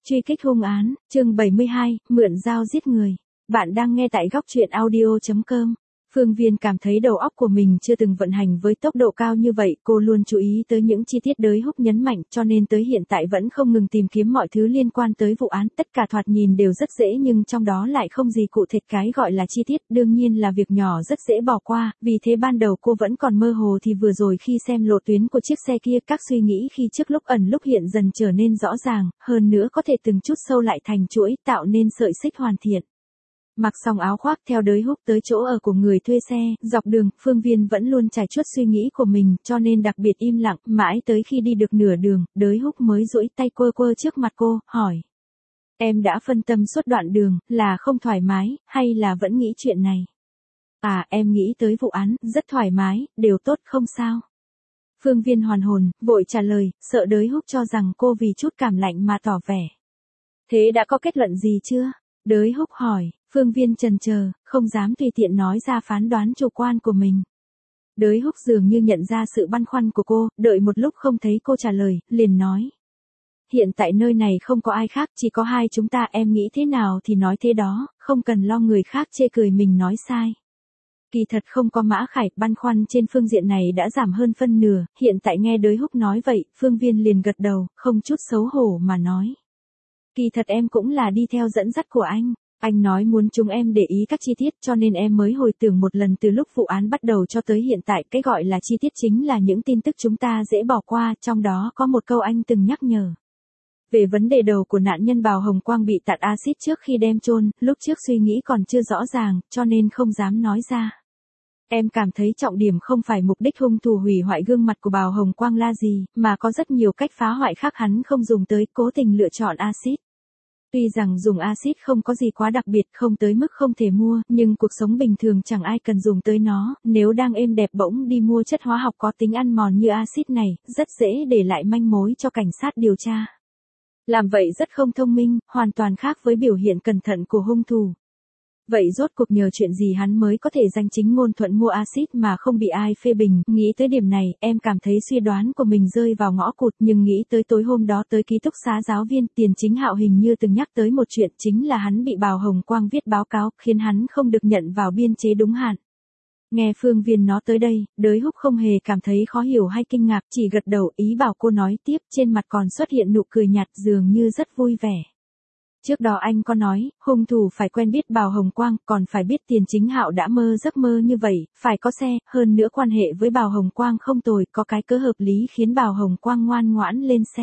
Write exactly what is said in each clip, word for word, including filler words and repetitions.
Truy kích hung án, chương bảy mươi hai, mượn dao giết người. Bạn đang nghe tại góc truyện audio chấm com. Phương Viên cảm thấy đầu óc của mình chưa từng vận hành với tốc độ cao như vậy, cô luôn chú ý tới những chi tiết đới húc nhấn mạnh, cho nên tới hiện tại vẫn không ngừng tìm kiếm mọi thứ liên quan tới vụ án, tất cả thoạt nhìn đều rất dễ nhưng trong đó lại không gì cụ thể, cái gọi là chi tiết, đương nhiên là việc nhỏ rất dễ bỏ qua, vì thế ban đầu cô vẫn còn mơ hồ thì vừa rồi khi xem lộ tuyến của chiếc xe kia, các suy nghĩ khi trước lúc ẩn lúc hiện dần trở nên rõ ràng, hơn nữa có thể từng chút sâu lại thành chuỗi, tạo nên sợi xích hoàn thiện. Mặc xong áo khoác theo đới húc tới chỗ ở của người thuê xe, dọc đường, Phương Viên vẫn luôn trải chuốt suy nghĩ của mình, cho nên đặc biệt im lặng, mãi tới khi đi được nửa đường, đới húc mới duỗi tay quơ quơ trước mặt cô, hỏi. Em đã phân tâm suốt đoạn đường, là không thoải mái, hay là vẫn nghĩ chuyện này? À, em nghĩ tới vụ án, rất thoải mái, đều tốt không sao. Phương Viên hoàn hồn, vội trả lời, sợ đới húc cho rằng cô vì chút cảm lạnh mà tỏ vẻ. Thế đã có kết luận gì chưa? Đới húc hỏi. Phương Viên chần chờ, không dám tùy tiện nói ra phán đoán chủ quan của mình. Đới húc dường như nhận ra sự băn khoăn của cô, đợi một lúc không thấy cô trả lời, liền nói. Hiện tại nơi này không có ai khác, chỉ có hai chúng ta, em nghĩ thế nào thì nói thế đó, không cần lo người khác chê cười mình nói sai. Kỳ thật không có Mã Khải, băn khoăn trên phương diện này đã giảm hơn phân nửa, hiện tại nghe đới húc nói vậy, Phương Viên liền gật đầu, không chút xấu hổ mà nói. Kỳ thật em cũng là đi theo dẫn dắt của anh. Anh nói muốn chúng em để ý các chi tiết cho nên em mới hồi tưởng một lần từ lúc vụ án bắt đầu cho tới hiện tại, cái gọi là chi tiết chính là những tin tức chúng ta dễ bỏ qua, trong đó có một câu anh từng nhắc nhở. Về vấn đề đầu của nạn nhân Bào Hồng Quang bị tạt axit trước khi đem chôn, lúc trước suy nghĩ còn chưa rõ ràng, cho nên không dám nói ra. Em cảm thấy trọng điểm không phải mục đích hung thủ hủy hoại gương mặt của Bào Hồng Quang là gì, mà có rất nhiều cách phá hoại khác hắn không dùng tới, cố tình lựa chọn axit. Tuy rằng dùng axit không có gì quá đặc biệt, không tới mức không thể mua, nhưng cuộc sống bình thường chẳng ai cần dùng tới nó, nếu đang êm đẹp bỗng đi mua chất hóa học có tính ăn mòn như axit này, rất dễ để lại manh mối cho cảnh sát điều tra. Làm vậy rất không thông minh, hoàn toàn khác với biểu hiện cẩn thận của hung thủ. Vậy rốt cuộc nhờ chuyện gì hắn mới có thể danh chính ngôn thuận mua axit mà không bị ai phê bình, nghĩ tới điểm này, em cảm thấy suy đoán của mình rơi vào ngõ cụt, nhưng nghĩ tới tối hôm đó tới ký túc xá giáo viên, Tiền Chính Hạo hình như từng nhắc tới một chuyện, chính là hắn bị Bào Hồng Quang viết báo cáo, khiến hắn không được nhận vào biên chế đúng hạn. Nghe Phương Viên nói tới đây, đới húc không hề cảm thấy khó hiểu hay kinh ngạc, chỉ gật đầu, ý bảo cô nói tiếp, trên mặt còn xuất hiện nụ cười nhạt, dường như rất vui vẻ. Trước đó anh có nói, hung thủ phải quen biết Bào Hồng Quang, còn phải biết Tiền Chính Hạo đã mơ giấc mơ như vậy, phải có xe, hơn nữa quan hệ với Bào Hồng Quang không tồi, có cái cớ hợp lý khiến Bào Hồng Quang ngoan ngoãn lên xe.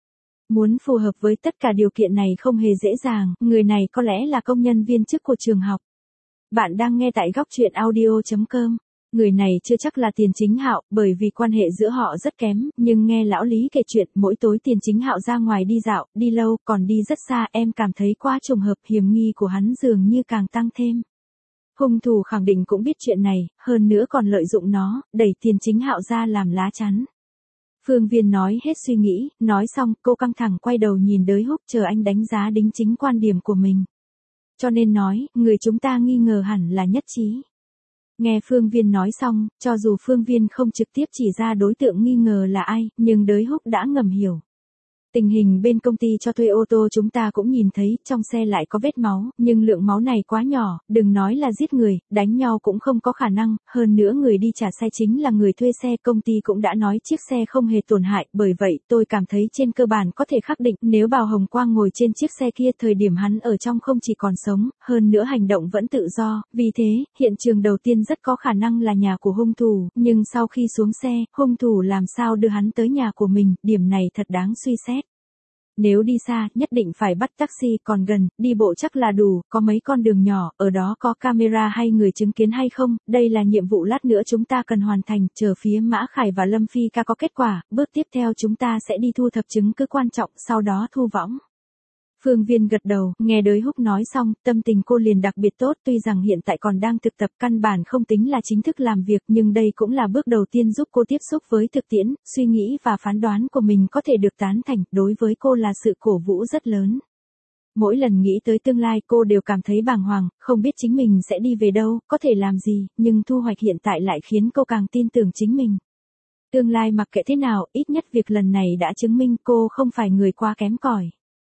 Muốn phù hợp với tất cả điều kiện này không hề dễ dàng, người này có lẽ là công nhân viên chức của trường học. Bạn đang nghe tại góc truyện audio chấm com. Người này chưa chắc là Tiền Chính Hạo, bởi vì quan hệ giữa họ rất kém, nhưng nghe lão Lý kể chuyện, mỗi tối Tiền Chính Hạo ra ngoài đi dạo, đi lâu, còn đi rất xa, em cảm thấy quá trùng hợp, hiểm nghi của hắn dường như càng tăng thêm. Hung thủ khẳng định cũng biết chuyện này, hơn nữa còn lợi dụng nó, đẩy Tiền Chính Hạo ra làm lá chắn. Phương Viên nói hết suy nghĩ, nói xong, cô căng thẳng quay đầu nhìn đới húc chờ anh đánh giá đính chính quan điểm của mình. Cho nên nói, người chúng ta nghi ngờ hẳn là nhất trí. Nghe Phương Viên nói xong, cho dù Phương Viên không trực tiếp chỉ ra đối tượng nghi ngờ là ai, nhưng đới húc đã ngầm hiểu. Tình hình bên công ty cho thuê ô tô chúng ta cũng nhìn thấy, trong xe lại có vết máu, nhưng lượng máu này quá nhỏ, đừng nói là giết người, đánh nhau cũng không có khả năng, hơn nữa người đi trả xe chính là người thuê xe, công ty cũng đã nói chiếc xe không hề tổn hại, bởi vậy tôi cảm thấy trên cơ bản có thể khẳng định nếu Bào Hồng Quang ngồi trên chiếc xe kia thời điểm hắn ở trong không chỉ còn sống, hơn nữa hành động vẫn tự do, vì thế, hiện trường đầu tiên rất có khả năng là nhà của hung thủ, nhưng sau khi xuống xe, hung thủ làm sao đưa hắn tới nhà của mình, điểm này thật đáng suy xét. Nếu đi xa, nhất định phải bắt taxi, còn gần, đi bộ chắc là đủ, có mấy con đường nhỏ, ở đó có camera hay người chứng kiến hay không, đây là nhiệm vụ lát nữa chúng ta cần hoàn thành, chờ phía Mã Khải và Lâm Phi ca có kết quả, bước tiếp theo chúng ta sẽ đi thu thập chứng cứ quan trọng, sau đó thu võng. Phương Viên gật đầu, nghe đới húc nói xong, tâm tình cô liền đặc biệt tốt, tuy rằng hiện tại còn đang thực tập căn bản không tính là chính thức làm việc, nhưng đây cũng là bước đầu tiên giúp cô tiếp xúc với thực tiễn, suy nghĩ và phán đoán của mình có thể được tán thành, đối với cô là sự cổ vũ rất lớn. Mỗi lần nghĩ tới tương lai cô đều cảm thấy bàng hoàng, không biết chính mình sẽ đi về đâu, có thể làm gì, nhưng thu hoạch hiện tại lại khiến cô càng tin tưởng chính mình. Tương lai mặc kệ thế nào, ít nhất việc lần này đã chứng minh cô không phải người quá kém cỏi.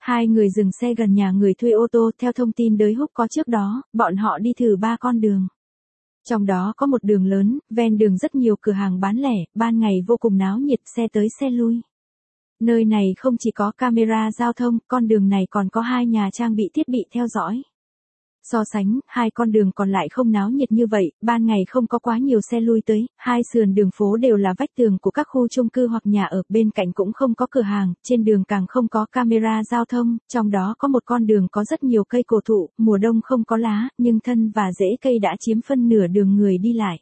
Hai người dừng xe gần nhà người thuê ô tô, theo thông tin Đới Húc có trước đó, bọn họ đi thử ba con đường. Trong đó có một đường lớn, ven đường rất nhiều cửa hàng bán lẻ, ban ngày vô cùng náo nhiệt, xe tới xe lui. Nơi này không chỉ có camera giao thông, con đường này còn có hai nhà trang bị thiết bị theo dõi. So sánh, hai con đường còn lại không náo nhiệt như vậy, ban ngày không có quá nhiều xe lui tới, hai sườn đường phố đều là vách tường của các khu chung cư hoặc nhà ở, bên cạnh cũng không có cửa hàng, trên đường càng không có camera giao thông, trong đó có một con đường có rất nhiều cây cổ thụ, mùa đông không có lá, nhưng thân và rễ cây đã chiếm phân nửa đường người đi lại.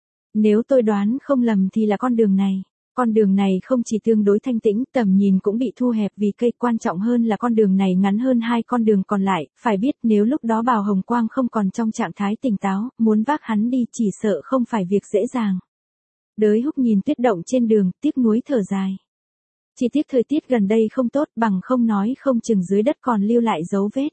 Nếu tôi đoán không lầm thì là con đường này. Con đường này không chỉ tương đối thanh tĩnh, tầm nhìn cũng bị thu hẹp vì cây, quan trọng hơn là con đường này ngắn hơn hai con đường còn lại, phải biết nếu lúc đó Bào Hồng Quang không còn trong trạng thái tỉnh táo, muốn vác hắn đi chỉ sợ không phải việc dễ dàng. Đới Húc nhìn tuyết động trên đường, tiếc nuối thở dài. Chỉ tiếc thời tiết gần đây không tốt, bằng không nói không chừng dưới đất còn lưu lại dấu vết.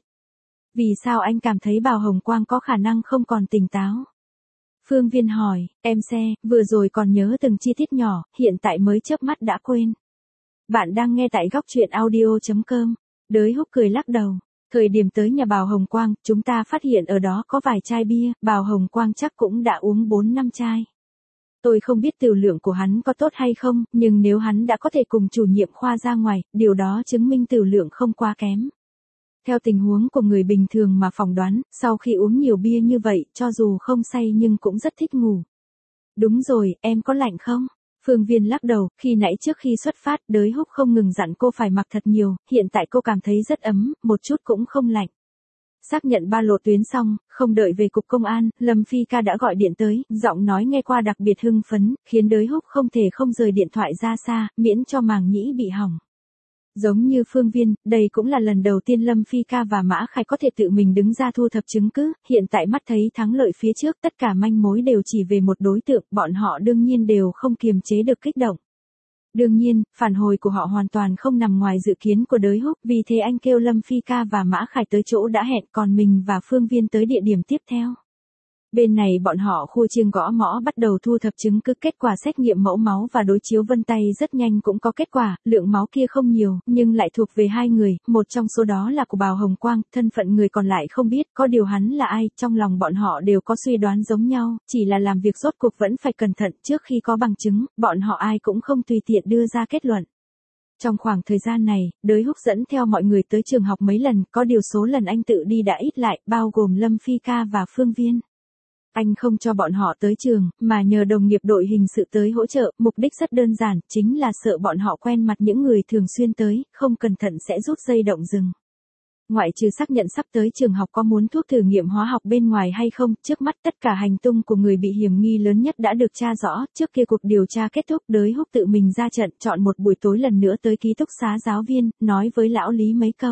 Vì sao anh cảm thấy Bào Hồng Quang có khả năng không còn tỉnh táo? Phương Viên hỏi, em xe, vừa rồi còn nhớ từng chi tiết nhỏ, hiện tại mới chớp mắt đã quên. Bạn đang nghe tại góc truyện audio chấm com. Đới Húc cười lắc đầu. Thời điểm tới nhà Bào Hồng Quang, chúng ta phát hiện ở đó có vài chai bia, Bào Hồng Quang chắc cũng đã uống bốn năm chai. Tôi không biết tửu lượng của hắn có tốt hay không, nhưng nếu hắn đã có thể cùng chủ nhiệm khoa ra ngoài, điều đó chứng minh tửu lượng không quá kém. Theo tình huống của người bình thường mà phỏng đoán, sau khi uống nhiều bia như vậy, cho dù không say nhưng cũng rất thích ngủ. Đúng rồi, em có lạnh không? Phương Viên lắc đầu, khi nãy trước khi xuất phát, Đới Húc không ngừng dặn cô phải mặc thật nhiều, hiện tại cô cảm thấy rất ấm, một chút cũng không lạnh. Xác nhận ba lộ tuyến xong, không đợi về cục công an, Lâm Phi Ca đã gọi điện tới, giọng nói nghe qua đặc biệt hưng phấn, khiến Đới Húc không thể không rời điện thoại ra xa, miễn cho màng nhĩ bị hỏng. Giống như Phương Viên, đây cũng là lần đầu tiên Lâm Phi Ca và Mã Khải có thể tự mình đứng ra thu thập chứng cứ, hiện tại mắt thấy thắng lợi phía trước, tất cả manh mối đều chỉ về một đối tượng, bọn họ đương nhiên đều không kiềm chế được kích động. Đương nhiên, phản hồi của họ hoàn toàn không nằm ngoài dự kiến của Đới Húc, vì thế anh kêu Lâm Phi Ca và Mã Khải tới chỗ đã hẹn, còn mình và Phương Viên tới địa điểm tiếp theo. Bên này bọn họ khua chiêng gõ mõ bắt đầu thu thập chứng cứ, kết quả xét nghiệm mẫu máu và đối chiếu vân tay rất nhanh cũng có kết quả, lượng máu kia không nhiều, nhưng lại thuộc về hai người, một trong số đó là của Bào Hồng Quang, thân phận người còn lại không biết, có điều hắn là ai, trong lòng bọn họ đều có suy đoán giống nhau, chỉ là làm việc rốt cuộc vẫn phải cẩn thận, trước khi có bằng chứng, bọn họ ai cũng không tùy tiện đưa ra kết luận. Trong khoảng thời gian này, Đới Húc dẫn theo mọi người tới trường học mấy lần, có điều số lần anh tự đi đã ít lại, bao gồm Lâm Phi Ca và Phương Viên. Anh không cho bọn họ tới trường, mà nhờ đồng nghiệp đội hình sự tới hỗ trợ, mục đích rất đơn giản, chính là sợ bọn họ quen mặt những người thường xuyên tới, không cẩn thận sẽ rút dây động rừng. Ngoại trừ xác nhận sắp tới trường học có muốn thuốc thử nghiệm hóa học bên ngoài hay không, trước mắt tất cả hành tung của người bị hiểm nghi lớn nhất đã được tra rõ, trước kia cuộc điều tra kết thúc, Đới Húc tự mình ra trận, chọn một buổi tối lần nữa tới ký túc xá giáo viên, nói với lão Lý mấy câu.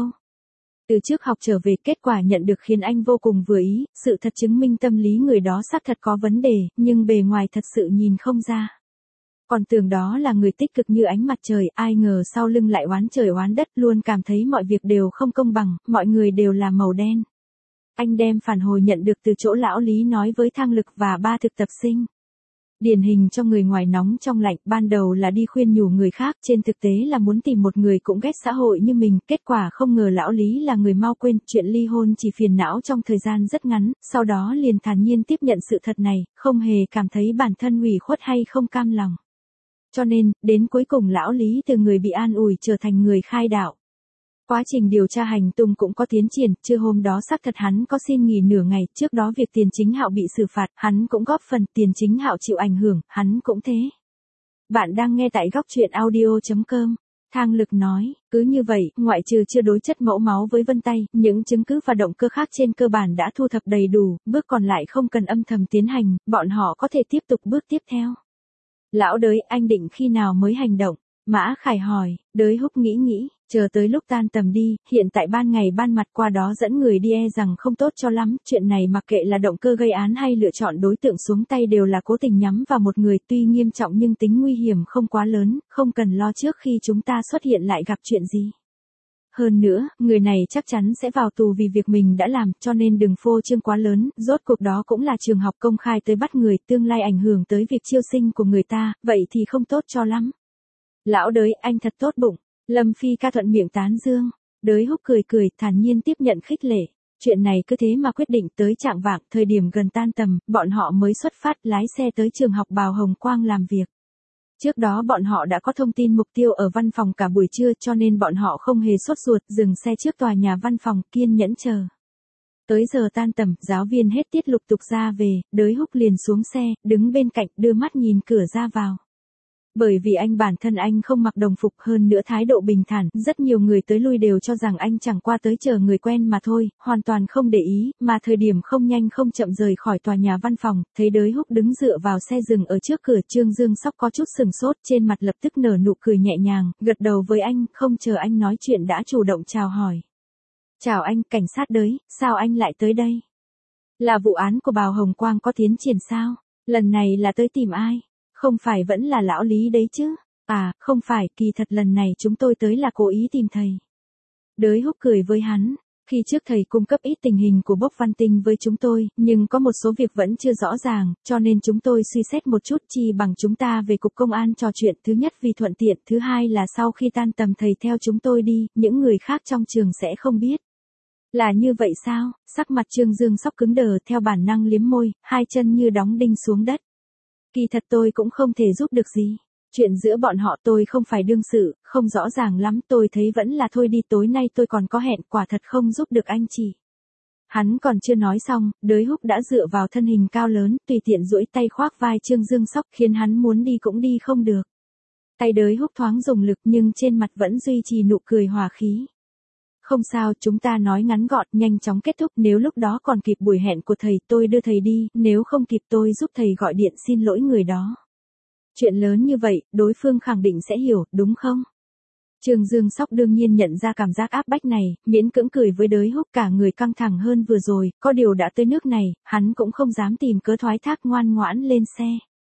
Từ trước học trở về, kết quả nhận được khiến anh vô cùng vừa ý, sự thật chứng minh tâm lý người đó xác thật có vấn đề, nhưng bề ngoài thật sự nhìn không ra. Còn tưởng đó là người tích cực như ánh mặt trời, ai ngờ sau lưng lại oán trời oán đất, luôn cảm thấy mọi việc đều không công bằng, mọi người đều là màu đen. Anh đem phản hồi nhận được từ chỗ lão Lý nói với Thang Lực và ba thực tập sinh. Điển hình cho người ngoài nóng trong lạnh, ban đầu là đi khuyên nhủ người khác, trên thực tế là muốn tìm một người cũng ghét xã hội như mình, kết quả không ngờ lão Lý là người mau quên, chuyện ly hôn chỉ phiền não trong thời gian rất ngắn, sau đó liền thản nhiên tiếp nhận sự thật này, không hề cảm thấy bản thân ủy khuất hay không cam lòng. Cho nên, đến cuối cùng lão Lý từ người bị an ủi trở thành người khai đạo. Quá trình điều tra hành tung cũng có tiến triển, trưa hôm đó xác thật hắn có xin nghỉ nửa ngày, trước đó việc Tiền Chính Hạo bị xử phạt, hắn cũng góp phần, Tiền Chính Hạo chịu ảnh hưởng, hắn cũng thế. Bạn đang nghe tại góc truyện audio chấm com. Thang Lực nói, cứ như vậy, ngoại trừ chưa đối chất mẫu máu với vân tay, những chứng cứ và động cơ khác trên cơ bản đã thu thập đầy đủ, bước còn lại không cần âm thầm tiến hành, bọn họ có thể tiếp tục bước tiếp theo. Lão Đới, anh định khi nào mới hành động? Mã Khải hỏi. Đới Húc nghĩ nghĩ, chờ tới lúc tan tầm đi, hiện tại ban ngày ban mặt qua đó dẫn người đi e rằng không tốt cho lắm, chuyện này mặc kệ là động cơ gây án hay lựa chọn đối tượng xuống tay đều là cố tình nhắm vào một người, tuy nghiêm trọng nhưng tính nguy hiểm không quá lớn, không cần lo trước khi chúng ta xuất hiện lại gặp chuyện gì. Hơn nữa, người này chắc chắn sẽ vào tù vì việc mình đã làm, cho nên đừng phô trương quá lớn, rốt cuộc đó cũng là trường học công khai tới bắt người, tương lai ảnh hưởng tới việc chiêu sinh của người ta, vậy thì không tốt cho lắm. Lão Đới, anh thật tốt bụng. Lâm Phi Ca thuận miệng tán dương. Đới Húc cười cười, thản nhiên tiếp nhận khích lệ. Chuyện này cứ thế mà quyết định. Tới chạng vạng, thời điểm gần tan tầm, bọn họ mới xuất phát lái xe tới trường học Bào Hồng Quang làm việc. Trước đó bọn họ đã có thông tin mục tiêu ở văn phòng cả buổi trưa cho nên bọn họ không hề sốt ruột, dừng xe trước tòa nhà văn phòng, kiên nhẫn chờ. Tới giờ tan tầm, giáo viên hết tiết lục tục ra về, Đới Húc liền xuống xe, đứng bên cạnh, đưa mắt nhìn cửa ra vào. Bởi vì anh bản thân anh không mặc đồng phục, hơn nữa thái độ bình thản, rất nhiều người tới lui đều cho rằng anh chẳng qua tới chờ người quen mà thôi, hoàn toàn không để ý, mà thời điểm không nhanh không chậm rời khỏi tòa nhà văn phòng, thấy Đới Húc đứng dựa vào xe dừng ở trước cửa, Trương Dương Sóc có chút sừng sốt, trên mặt lập tức nở nụ cười nhẹ nhàng, gật đầu với anh, không chờ anh nói chuyện đã chủ động chào hỏi. Chào anh, cảnh sát Đới, sao anh lại tới đây? Là vụ án của Bào Hồng Quang có tiến triển sao? Lần này là tới tìm ai? Không phải vẫn là lão Lý đấy chứ? À, không phải, kỳ thật lần này chúng tôi tới là cố ý tìm thầy. Đới Húc cười với hắn, khi trước thầy cung cấp ít tình hình của Bốc Văn Tinh với chúng tôi, nhưng có một số việc vẫn chưa rõ ràng, cho nên chúng tôi suy xét một chút, chi bằng chúng ta về cục công an trò chuyện, thứ nhất vì thuận tiện, thứ hai là sau khi tan tầm thầy theo chúng tôi đi, những người khác trong trường sẽ không biết. Là như vậy sao? Sắc mặt Trương Dương Sóc cứng đờ, theo bản năng liếm môi, hai chân như đóng đinh xuống đất. Kỳ thật tôi cũng không thể giúp được gì. Chuyện giữa bọn họ tôi không phải đương sự, không rõ ràng lắm, tôi thấy vẫn là thôi đi, tối nay tôi còn có hẹn, quả thật không giúp được anh chị. Hắn còn chưa nói xong, Đới Húc đã dựa vào thân hình cao lớn, tùy tiện duỗi tay khoác vai Trương Dương Sóc, khiến hắn muốn đi cũng đi không được. Tay Đới Húc thoáng dùng lực nhưng trên mặt vẫn duy trì nụ cười hòa khí. Không sao, chúng ta nói ngắn gọn, nhanh chóng kết thúc, nếu lúc đó còn kịp buổi hẹn của thầy tôi đưa thầy đi, nếu không kịp tôi giúp thầy gọi điện xin lỗi người đó. Chuyện lớn như vậy, đối phương khẳng định sẽ hiểu, đúng không? Trương Dương Sóc đương nhiên nhận ra cảm giác áp bách này, miễn cưỡng cười với Đới Húc, cả người căng thẳng hơn vừa rồi, có điều đã tới nước này, hắn cũng không dám tìm cớ thoái thác, ngoan ngoãn lên xe.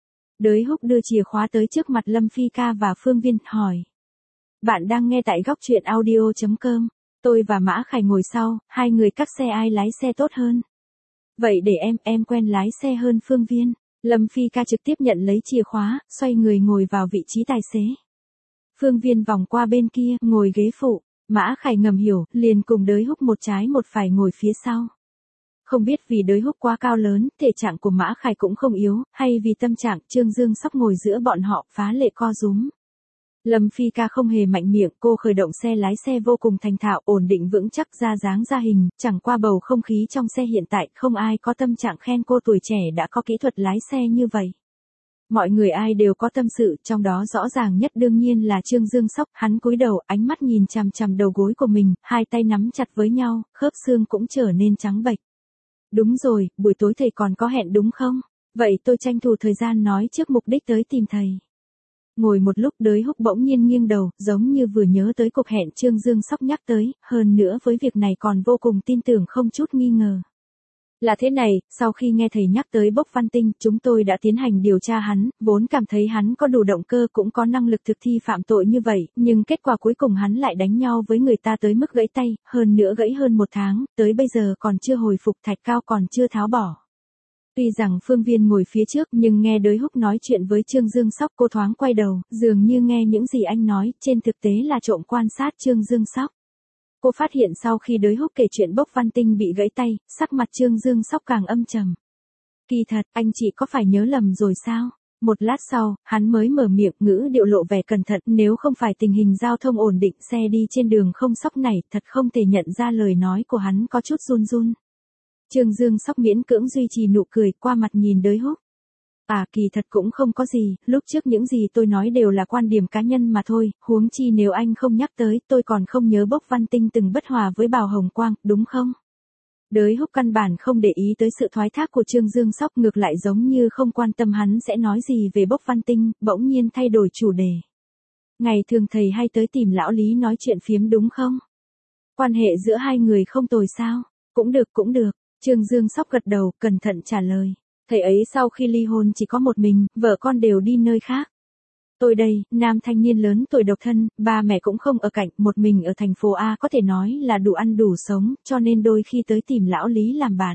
Đới Húc đưa chìa khóa tới trước mặt Lâm Phi Ca và Phương Viên, hỏi. Bạn đang nghe tại góc truyện audio chấm com. Tôi và Mã Khải ngồi sau, hai người cắt xe ai lái xe tốt hơn. Vậy để em, em quen lái xe hơn Phương Viên. Lâm Phi Ca trực tiếp nhận lấy chìa khóa, xoay người ngồi vào vị trí tài xế. Phương Viên vòng qua bên kia, ngồi ghế phụ. Mã Khải ngầm hiểu, liền cùng Đới Húc một trái một phải ngồi phía sau. Không biết vì Đới Húc quá cao lớn, thể trạng của Mã Khải cũng không yếu, hay vì tâm trạng, Trương Dương Sóc ngồi giữa bọn họ, phá lệ co rúm. Lâm Phi Ca không hề mạnh miệng, cô khởi động xe lái xe vô cùng thành thạo, ổn định vững chắc, ra dáng ra hình, chẳng qua bầu không khí trong xe hiện tại, không ai có tâm trạng khen cô tuổi trẻ đã có kỹ thuật lái xe như vậy. Mọi người ai đều có tâm sự, trong đó rõ ràng nhất đương nhiên là Trương Dương Sóc, hắn cúi đầu, ánh mắt nhìn chằm chằm đầu gối của mình, hai tay nắm chặt với nhau, khớp xương cũng trở nên trắng bệch. Đúng rồi, buổi tối thầy còn có hẹn đúng không? Vậy tôi tranh thủ thời gian nói trước mục đích tới tìm thầy. Ngồi một lúc Đới Húc bỗng nhiên nghiêng đầu, giống như vừa nhớ tới cuộc hẹn Trương Dương Sóc nhắc tới, hơn nữa với việc này còn vô cùng tin tưởng không chút nghi ngờ. Là thế này, sau khi nghe thầy nhắc tới Bốc Văn Tinh, chúng tôi đã tiến hành điều tra hắn, vốn cảm thấy hắn có đủ động cơ cũng có năng lực thực thi phạm tội như vậy, nhưng kết quả cuối cùng hắn lại đánh nhau với người ta tới mức gãy tay, hơn nữa gãy hơn một tháng, tới bây giờ còn chưa hồi phục, thạch cao còn chưa tháo bỏ. Tuy rằng Phương Viên ngồi phía trước nhưng nghe Đới Húc nói chuyện với Trương Dương Sóc, cô thoáng quay đầu, dường như nghe những gì anh nói, trên thực tế là trộm quan sát Trương Dương Sóc. Cô phát hiện sau khi Đới Húc kể chuyện Bốc Văn Tinh bị gãy tay, sắc mặt Trương Dương Sóc càng âm trầm. Kỳ thật, anh chị có phải nhớ lầm rồi sao? Một lát sau, hắn mới mở miệng, ngữ điệu lộ vẻ cẩn thận, nếu không phải tình hình giao thông ổn định, xe đi trên đường không sóc này, thật không thể nhận ra lời nói của hắn có chút run run. Trương Dương Sóc miễn cưỡng duy trì nụ cười, qua mặt nhìn Đới Húc. À, kỳ thật cũng không có gì, lúc trước những gì tôi nói đều là quan điểm cá nhân mà thôi, huống chi nếu anh không nhắc tới, tôi còn không nhớ Bốc Văn Tinh từng bất hòa với Bào Hồng Quang, đúng không? Đới Húc căn bản không để ý tới sự thoái thác của Trương Dương Sóc, ngược lại giống như không quan tâm hắn sẽ nói gì về Bốc Văn Tinh, bỗng nhiên thay đổi chủ đề. Ngày thường thầy hay tới tìm lão Lý nói chuyện phiếm đúng không? Quan hệ giữa hai người không tồi sao? Cũng được cũng được. Trương Dương Sóc gật đầu, cẩn thận trả lời. Thầy ấy sau khi ly hôn chỉ có một mình, vợ con đều đi nơi khác. Tôi đây, nam thanh niên lớn tuổi độc thân, ba mẹ cũng không ở cạnh, một mình ở thành phố A có thể nói là đủ ăn đủ sống, cho nên đôi khi tới tìm lão Lý làm bạn.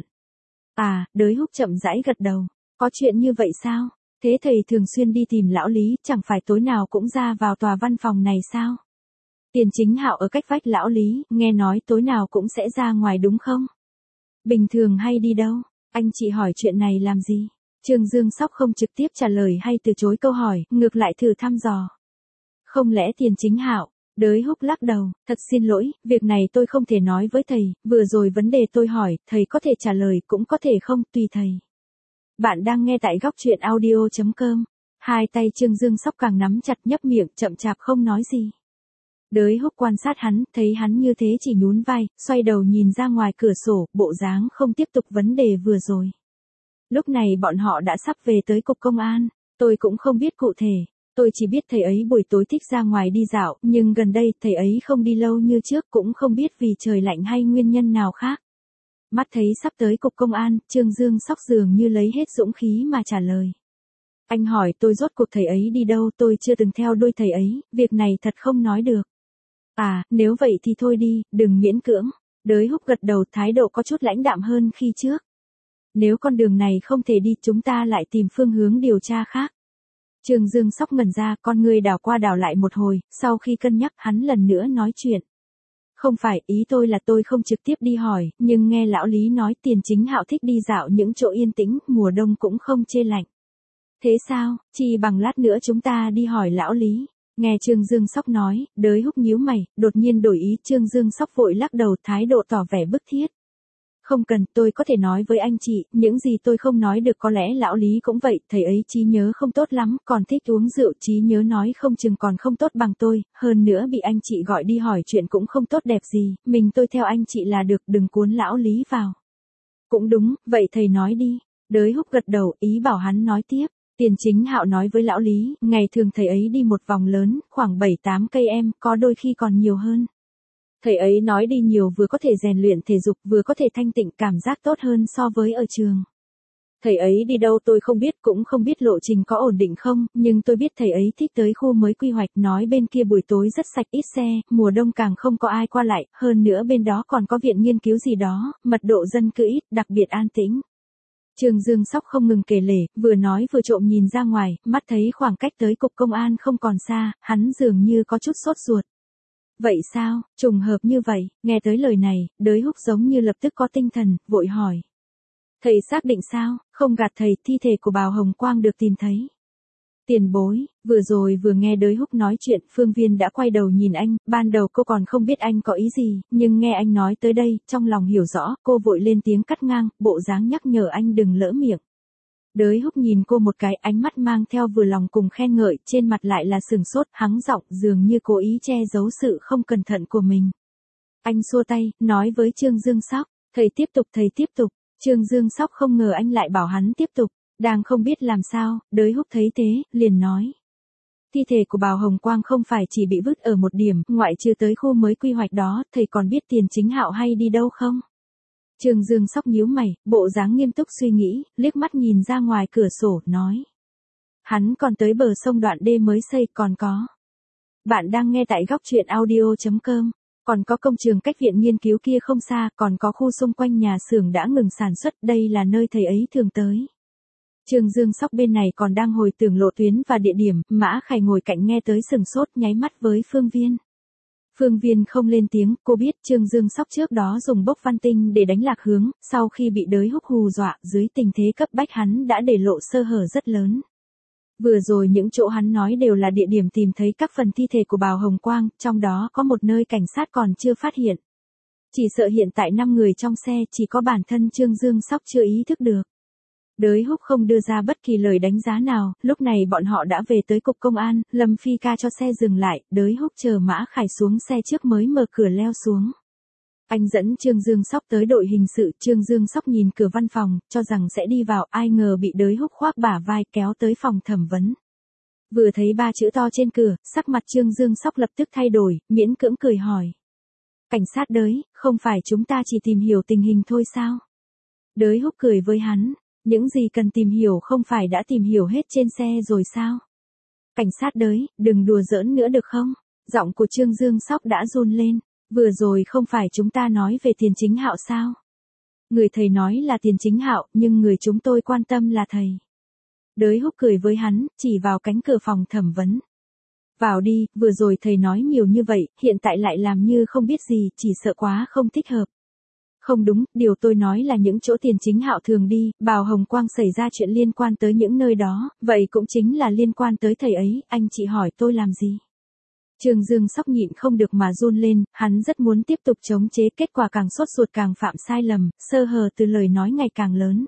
À, Đới Húc chậm rãi gật đầu. Có chuyện như vậy sao? Thế thầy thường xuyên đi tìm lão Lý, chẳng phải tối nào cũng ra vào tòa văn phòng này sao? Tiền Chính Hạo ở cách vách lão Lý, nghe nói tối nào cũng sẽ ra ngoài đúng không? Bình thường hay đi đâu? Anh chị hỏi chuyện này làm gì? Trương Dương Sóc không trực tiếp trả lời hay từ chối câu hỏi, ngược lại thử thăm dò. Không lẽ Tiền Chính Hạo? Đới Húc lắc đầu, thật xin lỗi, việc này tôi không thể nói với thầy, vừa rồi vấn đề tôi hỏi, thầy có thể trả lời cũng có thể không, tùy thầy. Bạn đang nghe tại góc truyện audio chấm com. Hai tay Trương Dương Sóc càng nắm chặt, nhấp miệng, chậm chạp không nói gì. Đới Húc quan sát hắn, thấy hắn như thế chỉ nhún vai, xoay đầu nhìn ra ngoài cửa sổ, bộ dáng không tiếp tục vấn đề vừa rồi. Lúc này bọn họ đã sắp về tới cục công an, tôi cũng không biết cụ thể. Tôi chỉ biết thầy ấy buổi tối thích ra ngoài đi dạo, nhưng gần đây thầy ấy không đi lâu như trước, cũng không biết vì trời lạnh hay nguyên nhân nào khác. Mắt thấy sắp tới cục công an, Trương Dương Sóc dường như lấy hết dũng khí mà trả lời. Anh hỏi tôi rốt cuộc thầy ấy đi đâu, tôi chưa từng theo đuôi thầy ấy, việc này thật không nói được. À, nếu vậy thì thôi đi, đừng miễn cưỡng. Đới Húc gật đầu, thái độ có chút lãnh đạm hơn khi trước. Nếu con đường này không thể đi, chúng ta lại tìm phương hướng điều tra khác. Trương Dương Sóc ngẩn ra, con ngươi đảo qua đảo lại một hồi, sau khi cân nhắc hắn lần nữa nói chuyện. Không phải, ý tôi là tôi không trực tiếp đi hỏi, nhưng nghe lão Lý nói Tiền Chính Hạo thích đi dạo những chỗ yên tĩnh, mùa đông cũng không chê lạnh. Thế sao, chi bằng lát nữa chúng ta đi hỏi lão Lý. Nghe Trương Dương Sóc nói, Đới Húc nhíu mày, đột nhiên đổi ý, Trương Dương Sóc vội lắc đầu, thái độ tỏ vẻ bức thiết. Không cần, tôi có thể nói với anh chị, những gì tôi không nói được có lẽ lão Lý cũng vậy, thầy ấy trí nhớ không tốt lắm, còn thích uống rượu, trí nhớ nói không chừng còn không tốt bằng tôi, hơn nữa bị anh chị gọi đi hỏi chuyện cũng không tốt đẹp gì, mình tôi theo anh chị là được, đừng cuốn lão Lý vào. Cũng đúng, vậy thầy nói đi. Đới Húc gật đầu, ý bảo hắn nói tiếp. Tiền Chính Hạo nói với lão Lý, ngày thường thầy ấy đi một vòng lớn, khoảng bảy tám cây em, có đôi khi còn nhiều hơn. Thầy ấy nói đi nhiều vừa có thể rèn luyện thể dục vừa có thể thanh tịnh, cảm giác tốt hơn so với ở trường. Thầy ấy đi đâu tôi không biết, cũng không biết lộ trình có ổn định không, nhưng tôi biết thầy ấy thích tới khu mới quy hoạch, nói bên kia buổi tối rất sạch, ít xe, mùa đông càng không có ai qua lại, hơn nữa bên đó còn có viện nghiên cứu gì đó, mật độ dân cư ít, đặc biệt an tĩnh. Trương Dương Sóc không ngừng kể lể, vừa nói vừa trộm nhìn ra ngoài, mắt thấy khoảng cách tới cục công an không còn xa, hắn dường như có chút sốt ruột. Vậy sao, trùng hợp như vậy, nghe tới lời này, Đới Húc giống như lập tức có tinh thần, vội hỏi. Thầy xác định sao, không gạt thầy, thi thể của Bào Hồng Quang được tìm thấy. Tiền bối, vừa rồi vừa nghe Đới Húc nói chuyện, Phương Viên đã quay đầu nhìn anh, ban đầu cô còn không biết anh có ý gì, nhưng nghe anh nói tới đây, trong lòng hiểu rõ, cô vội lên tiếng cắt ngang, bộ dáng nhắc nhở anh đừng lỡ miệng. Đới Húc nhìn cô một cái, ánh mắt mang theo vừa lòng cùng khen ngợi, trên mặt lại là sừng sốt, hắng giọng, dường như cố ý che giấu sự không cẩn thận của mình. Anh xua tay, nói với Trương Dương Sóc, thầy tiếp tục, thầy tiếp tục. Trương Dương Sóc không ngờ anh lại bảo hắn tiếp tục, đang không biết làm sao, Đới Húc thấy thế, liền nói. Thi thể của Bào Hồng Quang không phải chỉ bị vứt ở một điểm, ngoại trừ tới khu mới quy hoạch đó, thầy còn biết Tiền Chính Hạo hay đi đâu không? Trương Dương Sóc nhíu mày, bộ dáng nghiêm túc suy nghĩ, liếc mắt nhìn ra ngoài cửa sổ, nói. Hắn còn tới bờ sông đoạn đê mới xây, còn có. Bạn đang nghe tại góc truyện audio chấm com. Còn có công trường cách viện nghiên cứu kia không xa, còn có khu xung quanh nhà xưởng đã ngừng sản xuất, đây là nơi thầy ấy thường tới. Trương Dương Sóc bên này còn đang hồi tưởng lộ tuyến và địa điểm, Mã Khải ngồi cạnh nghe tới sừng sốt, nháy mắt với Phương Viên. Phương Viên không lên tiếng, cô biết Trương Dương Sóc trước đó dùng bốc văn tinh để đánh lạc hướng, sau khi bị Đới Húc hù dọa, dưới tình thế cấp bách hắn đã để lộ sơ hở rất lớn. Vừa rồi những chỗ hắn nói đều là địa điểm tìm thấy các phần thi thể của Bào Hồng Quang, trong đó có một nơi cảnh sát còn chưa phát hiện. Chỉ sợ hiện tại năm người trong xe, chỉ có bản thân Trương Dương Sóc chưa ý thức được. Đới Húc không đưa ra bất kỳ lời đánh giá nào, lúc này bọn họ đã về tới cục công an, Lâm Phi ca cho xe dừng lại, Đới Húc chờ Mã Khải xuống xe trước mới mở cửa leo xuống. Anh dẫn Trương Dương Sóc tới đội hình sự, Trương Dương Sóc nhìn cửa văn phòng, cho rằng sẽ đi vào, ai ngờ bị Đới Húc khoác bả vai kéo tới phòng thẩm vấn. Vừa thấy ba chữ to trên cửa, sắc mặt Trương Dương Sóc lập tức thay đổi, miễn cưỡng cười hỏi. Cảnh sát Đới, không phải chúng ta chỉ tìm hiểu tình hình thôi sao? Đới Húc cười với hắn, những gì cần tìm hiểu không phải đã tìm hiểu hết trên xe rồi sao? Cảnh sát Đới, đừng đùa giỡn nữa được không? Giọng của Trương Dương Sóc đã run lên. Vừa rồi không phải chúng ta nói về Tiền Chính Hạo sao? Người thầy nói là Tiền Chính Hạo, nhưng người chúng tôi quan tâm là thầy. Đới Húc cười với hắn, chỉ vào cánh cửa phòng thẩm vấn. Vào đi, vừa rồi thầy nói nhiều như vậy, hiện tại lại làm như không biết gì, chỉ sợ quá không thích hợp. Không đúng, điều tôi nói là những chỗ Tiền Chính Hạo thường đi, Bào Hồng Quang xảy ra chuyện liên quan tới những nơi đó, vậy cũng chính là liên quan tới thầy ấy, anh chị hỏi tôi làm gì? Trương Dương Sóc nhịn không được mà run lên, hắn rất muốn tiếp tục chống chế, kết quả càng sốt ruột càng phạm sai lầm, sơ hở từ lời nói ngày càng lớn.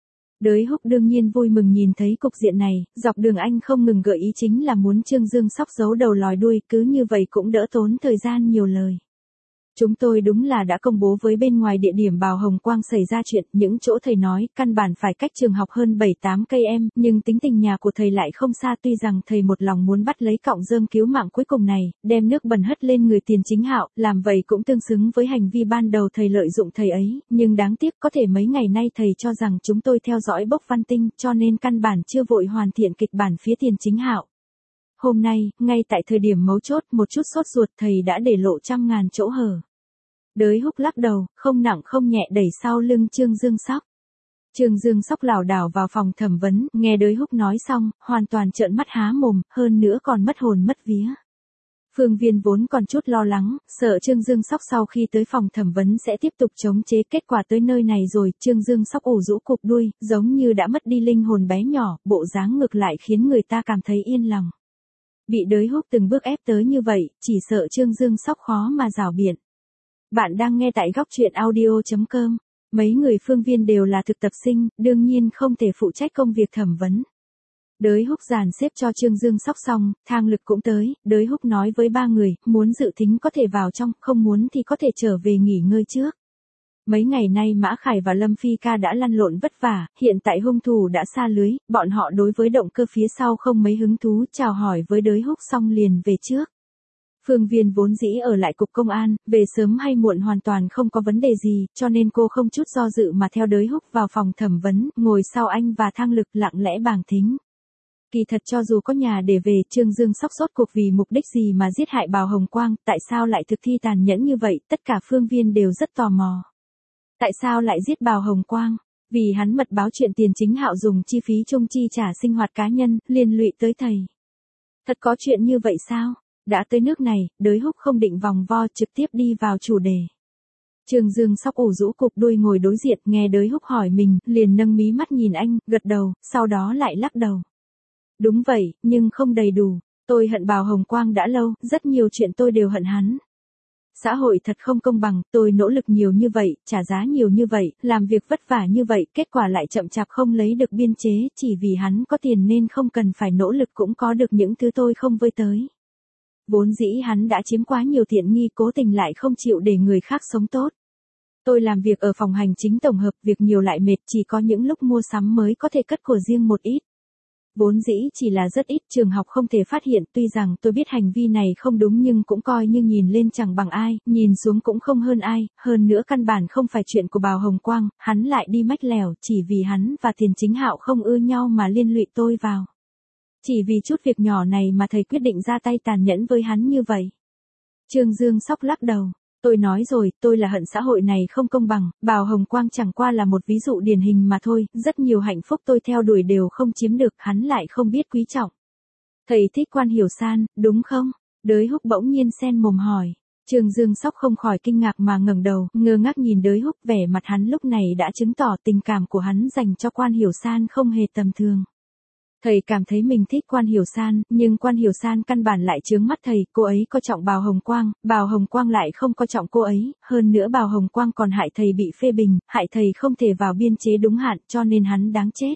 Đới Húc đương nhiên vui mừng nhìn thấy cục diện này, dọc đường anh không ngừng gợi ý chính là muốn Trương Dương Sóc giấu đầu lòi đuôi, cứ như vậy cũng đỡ tốn thời gian nhiều lời. Chúng tôi đúng là đã công bố với bên ngoài địa điểm Bào Hồng Quang xảy ra chuyện, những chỗ thầy nói, căn bản phải cách trường học hơn bảy tám cây em, nhưng tính tình nhà của thầy lại không xa, tuy rằng thầy một lòng muốn bắt lấy cọng rơm cứu mạng cuối cùng này, đem nước bẩn hất lên người Tiền Chính Hạo, làm vậy cũng tương xứng với hành vi ban đầu thầy lợi dụng thầy ấy, nhưng đáng tiếc có thể mấy ngày nay thầy cho rằng chúng tôi theo dõi bốc văn tinh, cho nên căn bản chưa vội hoàn thiện kịch bản phía Tiền Chính Hạo. Hôm nay, ngay tại thời điểm mấu chốt, một chút sốt ruột thầy đã để lộ trăm ngàn chỗ hở. Đới Húc lắc đầu, không nặng không nhẹ đẩy sau lưng Trương Dương Sóc. Trương Dương Sóc lảo đảo vào phòng thẩm vấn, nghe Đới Húc nói xong, hoàn toàn trợn mắt há mồm, hơn nữa còn mất hồn mất vía. Phương Viên vốn còn chút lo lắng, sợ Trương Dương Sóc sau khi tới phòng thẩm vấn sẽ tiếp tục chống chế, kết quả tới nơi này rồi, Trương Dương Sóc ủ rũ cục đuôi, giống như đã mất đi linh hồn bé nhỏ, bộ dáng ngược lại khiến người ta cảm thấy yên lòng. Bị Đới Húc từng bước ép tới như vậy, chỉ sợ Trương Dương Sóc khó mà rảo biện. Bạn đang nghe tại góc truyện audio chấm com. Mấy người Phương Viên đều là thực tập sinh, đương nhiên không thể phụ trách công việc thẩm vấn. Đới Húc dàn xếp cho Trương Dương Sóc xong, thang lực cũng tới, Đới Húc nói với ba người, muốn dự tính có thể vào trong, không muốn thì có thể trở về nghỉ ngơi trước. Mấy ngày nay Mã Khải và Lâm Phi Ca đã lăn lộn vất vả, hiện tại hung thủ đã xa lưới, bọn họ đối với động cơ phía sau không mấy hứng thú, chào hỏi với Đới Húc xong liền về trước. Phương Viên vốn dĩ ở lại cục công an, về sớm hay muộn hoàn toàn không có vấn đề gì, cho nên cô không chút do dự mà theo Đới Húc vào phòng thẩm vấn, ngồi sau anh và thang lực lặng lẽ bàng thính. Kỳ thật cho dù có nhà để về, Trương Dương Sóc sốt cuộc vì mục đích gì mà giết hại Bào Hồng Quang, tại sao lại thực thi tàn nhẫn như vậy, tất cả Phương Viên đều rất tò mò. Tại sao lại giết Bào Hồng Quang? Vì hắn mật báo chuyện Tiền Chính Hạo dùng chi phí chung chi trả sinh hoạt cá nhân, liên lụy tới thầy. Thật có chuyện như vậy sao? Đã tới nước này, Đới Húc không định vòng vo, trực tiếp đi vào chủ đề. Trương Dương Sóc ủ rũ cục đuôi ngồi đối diện, nghe Đới Húc hỏi mình, liền nâng mí mắt nhìn anh, gật đầu, sau đó lại lắc đầu. Đúng vậy, nhưng không đầy đủ. Tôi hận Bào Hồng Quang đã lâu, rất nhiều chuyện tôi đều hận hắn. Xã hội thật không công bằng, tôi nỗ lực nhiều như vậy, trả giá nhiều như vậy, làm việc vất vả như vậy, kết quả lại chậm chạp không lấy được biên chế, chỉ vì hắn có tiền nên không cần phải nỗ lực cũng có được những thứ tôi không với tới. Vốn dĩ hắn đã chiếm quá nhiều tiện nghi, cố tình lại không chịu để người khác sống tốt. Tôi làm việc ở phòng hành chính tổng hợp, việc nhiều lại mệt, chỉ có những lúc mua sắm mới có thể cất của riêng một ít. Vốn dĩ chỉ là rất ít, trường học không thể phát hiện, tuy rằng tôi biết hành vi này không đúng nhưng cũng coi như nhìn lên chẳng bằng ai, nhìn xuống cũng không hơn ai, hơn nữa căn bản không phải chuyện của Bào Hồng Quang, hắn lại đi mách lèo, chỉ vì hắn và Tiền Chính Hạo không ưa nhau mà liên lụy tôi vào. Chỉ vì chút việc nhỏ này mà thầy quyết định ra tay tàn nhẫn với hắn như vậy. Trương Dương Sóc lắc đầu. Tôi nói rồi, tôi là hận xã hội này không công bằng, Bào Hồng Quang chẳng qua là một ví dụ điển hình mà thôi, rất nhiều hạnh phúc tôi theo đuổi đều không chiếm được, hắn lại không biết quý trọng. Thầy thích Quan Hiểu San, đúng không? Đới Húc bỗng nhiên sen mồm hỏi. Trương Dương Sóc không khỏi kinh ngạc mà ngẩng đầu, ngơ ngác nhìn Đới Húc, vẻ mặt hắn lúc này đã chứng tỏ tình cảm của hắn dành cho Quan Hiểu San không hề tầm thường. Thầy cảm thấy mình thích Quan Hiểu San, nhưng Quan Hiểu San căn bản lại chướng mắt thầy, cô ấy coi trọng Bào Hồng Quang, Bào Hồng Quang lại không coi trọng cô ấy, hơn nữa Bào Hồng Quang còn hại thầy bị phê bình, hại thầy không thể vào biên chế đúng hạn, cho nên hắn đáng chết.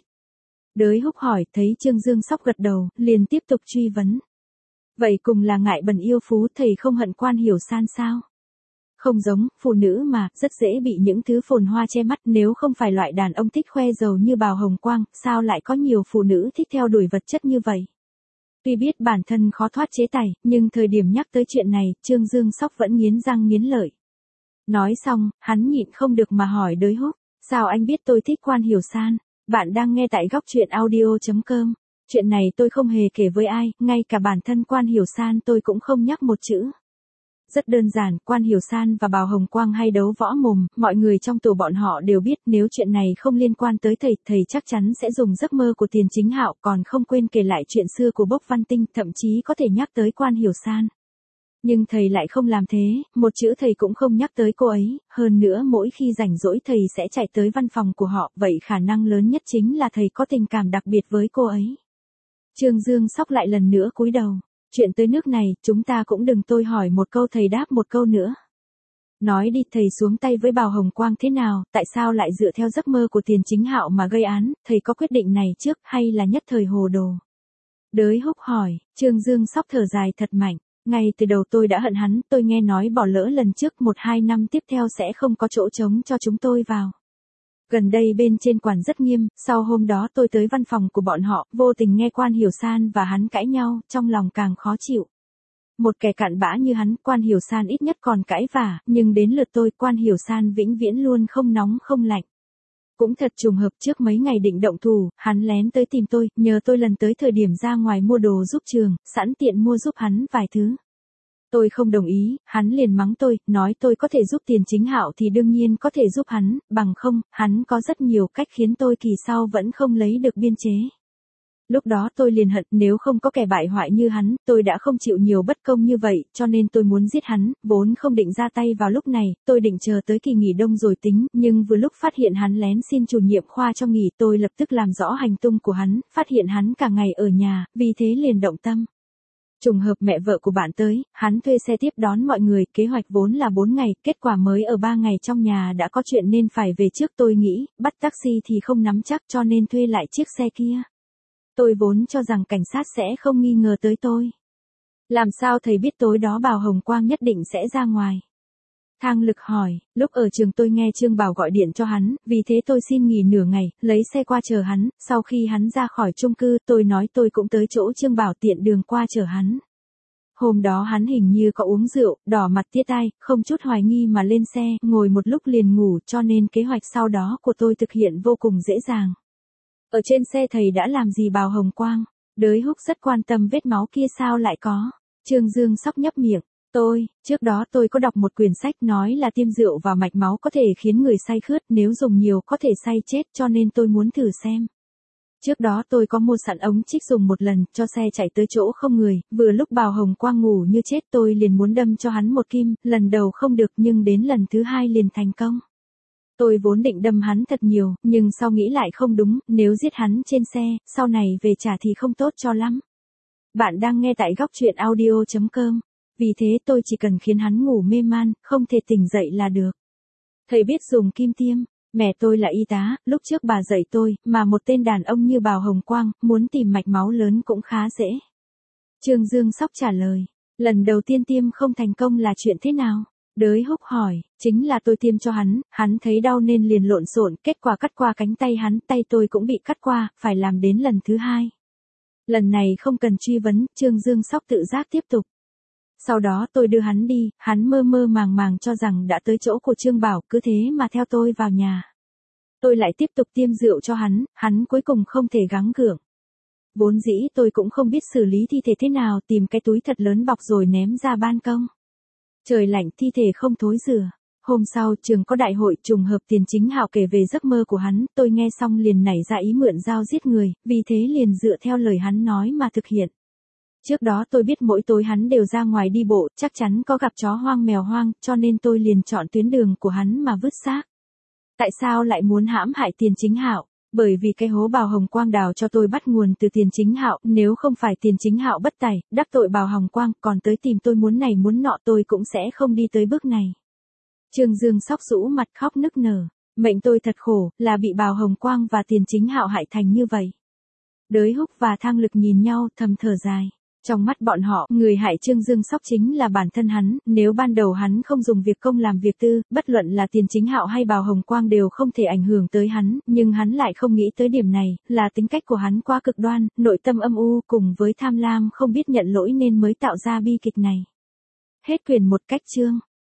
Đới Húc hỏi, thấy Trương Dương Sóc gật đầu, liền tiếp tục truy vấn. Vậy cùng là ngại bẩn yêu phú, thầy không hận Quan Hiểu San sao? Không giống, phụ nữ mà, rất dễ bị những thứ phồn hoa che mắt, nếu không phải loại đàn ông thích khoe giàu như Bào Hồng Quang, sao lại có nhiều phụ nữ thích theo đuổi vật chất như vậy? Tuy biết bản thân khó thoát chế tài, nhưng thời điểm nhắc tới chuyện này, Trương Dương Sóc vẫn nghiến răng nghiến lợi. Nói xong, hắn nhịn không được mà hỏi Đới Húc, sao anh biết tôi thích Quan Hiểu San? Bạn đang nghe tại góc truyện audio chấm com. Chuyện này tôi không hề kể với ai, ngay cả bản thân Quan Hiểu San tôi cũng không nhắc một chữ. Rất đơn giản, Quan Hiểu San và Bào Hồng Quang hay đấu võ mồm, mọi người trong tổ bọn họ đều biết nếu chuyện này không liên quan tới thầy, thầy chắc chắn sẽ dùng giấc mơ của Tiền Chính Hạo, còn không quên kể lại chuyện xưa của Bốc Văn Tinh, thậm chí có thể nhắc tới Quan Hiểu San. Nhưng thầy lại không làm thế, một chữ thầy cũng không nhắc tới cô ấy, hơn nữa mỗi khi rảnh rỗi thầy sẽ chạy tới văn phòng của họ, vậy khả năng lớn nhất chính là thầy có tình cảm đặc biệt với cô ấy. Trương Dương Sóc lại lần nữa cúi đầu. Chuyện tới nước này, chúng ta cũng đừng tôi hỏi một câu thầy đáp một câu nữa. Nói đi, thầy xuống tay với Bào Hồng Quang thế nào, tại sao lại dựa theo giấc mơ của Tiền Chính Hạo mà gây án, thầy có quyết định này trước hay là nhất thời hồ đồ? Đới Húc hỏi. Trương Dương Sóc thở dài thật mạnh. Ngay từ đầu tôi đã hận hắn, tôi nghe nói bỏ lỡ lần trước một hai năm tiếp theo sẽ không có chỗ trống cho chúng tôi vào. Gần đây bên trên quản rất nghiêm, sau hôm đó tôi tới văn phòng của bọn họ, vô tình nghe Quan Hiểu San và hắn cãi nhau, trong lòng càng khó chịu. Một kẻ cặn bã như hắn, Quan Hiểu San ít nhất còn cãi vả, nhưng đến lượt tôi, Quan Hiểu San vĩnh viễn luôn không nóng không lạnh. Cũng thật trùng hợp, trước mấy ngày định động thủ, hắn lén tới tìm tôi, nhờ tôi lần tới thời điểm ra ngoài mua đồ giúp trường, sẵn tiện mua giúp hắn vài thứ. Tôi không đồng ý, hắn liền mắng tôi, nói tôi có thể giúp Tiền Chính Hạo thì đương nhiên có thể giúp hắn, bằng không, hắn có rất nhiều cách khiến tôi kỳ sau vẫn không lấy được biên chế. Lúc đó tôi liền hận, nếu không có kẻ bại hoại như hắn, tôi đã không chịu nhiều bất công như vậy, cho nên tôi muốn giết hắn, vốn không định ra tay vào lúc này, tôi định chờ tới kỳ nghỉ đông rồi tính, nhưng vừa lúc phát hiện hắn lén xin chủ nhiệm khoa cho nghỉ, tôi lập tức làm rõ hành tung của hắn, phát hiện hắn cả ngày ở nhà, vì thế liền động tâm. Trùng hợp mẹ vợ của bạn tới, hắn thuê xe tiếp đón mọi người, kế hoạch vốn là bốn ngày, kết quả mới ở ba ngày trong nhà đã có chuyện nên phải về trước, tôi nghĩ, bắt taxi thì không nắm chắc cho nên thuê lại chiếc xe kia. Tôi vốn cho rằng cảnh sát sẽ không nghi ngờ tới tôi. Làm sao thầy biết tối đó Bào Hồng Quang nhất định sẽ ra ngoài? Thang Lực hỏi, lúc ở trường tôi nghe Trương Bảo gọi điện cho hắn, vì thế tôi xin nghỉ nửa ngày, lấy xe qua chờ hắn, sau khi hắn ra khỏi chung cư tôi nói tôi cũng tới chỗ Trương Bảo tiện đường qua chờ hắn. Hôm đó hắn hình như có uống rượu, đỏ mặt tía tai, không chút hoài nghi mà lên xe, ngồi một lúc liền ngủ, cho nên kế hoạch sau đó của tôi thực hiện vô cùng dễ dàng. Ở trên xe thầy đã làm gì Bào Hồng Quang? Đới Húc rất quan tâm vết máu kia sao lại có. Trương Dương Sóc nhấp miệng. Tôi, trước đó tôi có đọc một quyển sách nói là tiêm rượu vào mạch máu có thể khiến người say khướt, nếu dùng nhiều có thể say chết, cho nên tôi muốn thử xem. Trước đó tôi có mua sẵn ống trích dùng một lần, cho xe chạy tới chỗ không người, vừa lúc Bào Hồng Quang ngủ như chết tôi liền muốn đâm cho hắn một kim, lần đầu không được nhưng đến lần thứ hai liền thành công. Tôi vốn định đâm hắn thật nhiều, nhưng sau nghĩ lại không đúng, nếu giết hắn trên xe, sau này về trả thì không tốt cho lắm. Bạn đang nghe tại góc truyện audio chấm com. Vì thế tôi chỉ cần khiến hắn ngủ mê man, không thể tỉnh dậy là được. Thầy biết dùng kim tiêm, mẹ tôi là y tá, lúc trước bà dạy tôi, mà một tên đàn ông như Bào Hồng Quang, muốn tìm mạch máu lớn cũng khá dễ. Trương Dương Sóc trả lời, lần đầu tiên tiêm không thành công là chuyện thế nào? Đới Húc hỏi, chính là tôi tiêm cho hắn, hắn thấy đau nên liền lộn xộn, kết quả cắt qua cánh tay hắn, tay tôi cũng bị cắt qua, phải làm đến lần thứ hai. Lần này không cần truy vấn, Trương Dương Sóc tự giác tiếp tục. Sau đó tôi đưa hắn đi, hắn mơ mơ màng màng cho rằng đã tới chỗ của Trương Bảo, cứ thế mà theo tôi vào nhà. Tôi lại tiếp tục tiêm rượu cho hắn, hắn cuối cùng không thể gắng gượng. Vốn dĩ tôi cũng không biết xử lý thi thể thế nào, tìm cái túi thật lớn bọc rồi ném ra ban công. Trời lạnh thi thể không thối rửa. Hôm sau trường có đại hội, trùng hợp Tiền Chính Hạo kể về giấc mơ của hắn, tôi nghe xong liền nảy ra ý mượn dao giết người, vì thế liền dựa theo lời hắn nói mà thực hiện. Trước đó tôi biết mỗi tối hắn đều ra ngoài đi bộ, chắc chắn có gặp chó hoang mèo hoang, cho nên tôi liền chọn tuyến đường của hắn mà vứt xác. Tại sao lại muốn hãm hại Tiền Chính Hạo? Bởi vì cái hố Bào Hồng Quang đào cho tôi bắt nguồn từ Tiền Chính Hạo, nếu không phải Tiền Chính Hạo bất tài, đắc tội Bào Hồng Quang, còn tới tìm tôi muốn này muốn nọ tôi cũng sẽ không đi tới bước này. Trương Dương Sóc rũ mặt khóc nức nở, mệnh tôi thật khổ, là bị Bào Hồng Quang và Tiền Chính Hạo hại thành như vậy. Đới Húc và Thang Lực nhìn nhau thầm thở dài. Trong mắt bọn họ, người hại Trương Dương Sóc chính là bản thân hắn, nếu ban đầu hắn không dùng việc công làm việc tư, bất luận là Tiền Chính Hạo hay Bào Hồng Quang đều không thể ảnh hưởng tới hắn, nhưng hắn lại không nghĩ tới điểm này, là tính cách của hắn quá cực đoan, nội tâm âm u cùng với tham lam không biết nhận lỗi nên mới tạo ra bi kịch này. Hết quyển một cách chương.